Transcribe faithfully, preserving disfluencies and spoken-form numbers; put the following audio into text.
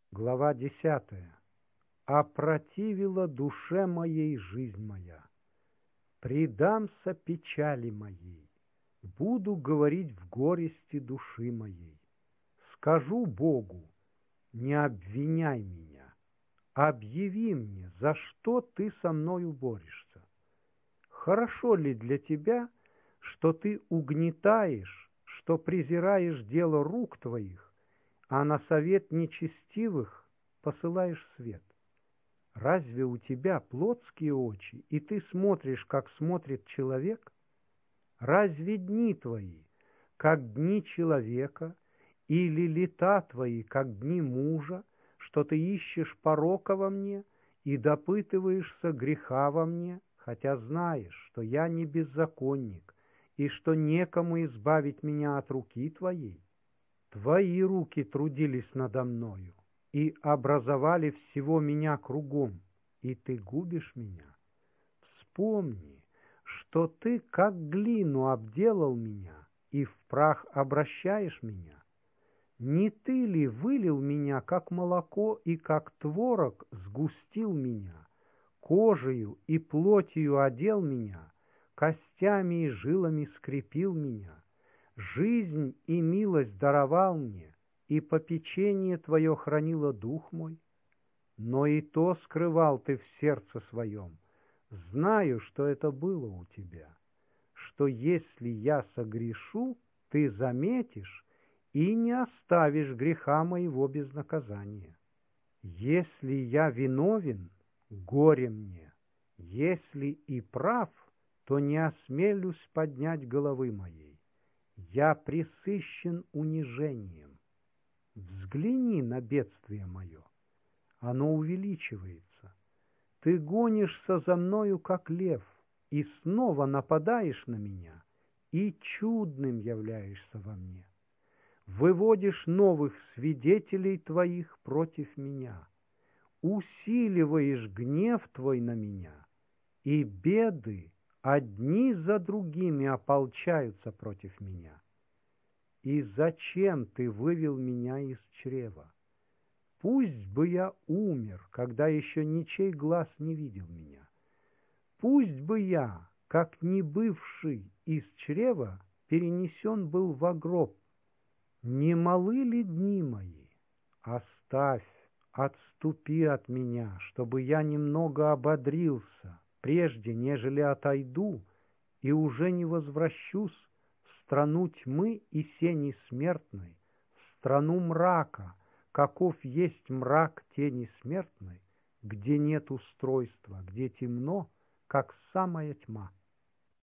Глава десятая. Опротивила душе моей жизнь моя. Предамся печали моей, буду говорить в горести души моей. Скажу Богу: не обвиняй меня, объяви мне, за что ты со мною борешься. Хорошо ли для тебя, что ты угнетаешь, что презираешь дело рук твоих, а на совет нечестивых посылаешь свет? Разве у тебя плотские очи, и ты смотришь, как смотрит человек? Разве дни твои, как дни человека, или лета твои, как дни мужа, что ты ищешь порока во мне и допытываешься греха во мне, хотя знаешь, что я не беззаконник, и что некому избавить меня от руки твоей? Твои руки трудились надо мною и образовали всего меня кругом, и ты губишь меня. Вспомни, что ты как глину обделал меня и в прах обращаешь меня. Не ты ли вылил меня, как молоко, и как творог сгустил меня, кожею и плотью одел меня, костями и жилами скрепил меня, жизнь и милость даровал мне, и попечение твое хранило дух мой? Но и то скрывал ты в сердце своем. Знаю, что это было у тебя, что если я согрешу, ты заметишь и не оставишь греха моего без наказания. Если я виновен, горе мне, если и прав, то не осмелюсь поднять головы моей. Я пресыщен унижением. Взгляни на бедствие мое, оно увеличивается. Ты гонишься за мною, как лев, и снова нападаешь на меня, и чудным являешься во мне. Выводишь новых свидетелей твоих против меня, усиливаешь гнев твой на меня, и беды одни за другими ополчаются против меня. И зачем ты вывел меня из чрева? Пусть бы я умер, когда еще ничей глаз не видел меня. Пусть бы я, как не бывший из чрева, перенесен был во гроб. Не малы ли дни мои? Оставь, отступи от меня, чтобы я немного ободрился, прежде нежели отойду, и уже не возвращусь в страну тьмы и сени смертной, в страну мрака, каков есть мрак тени смертной, где нет устройства, где темно, как самая тьма.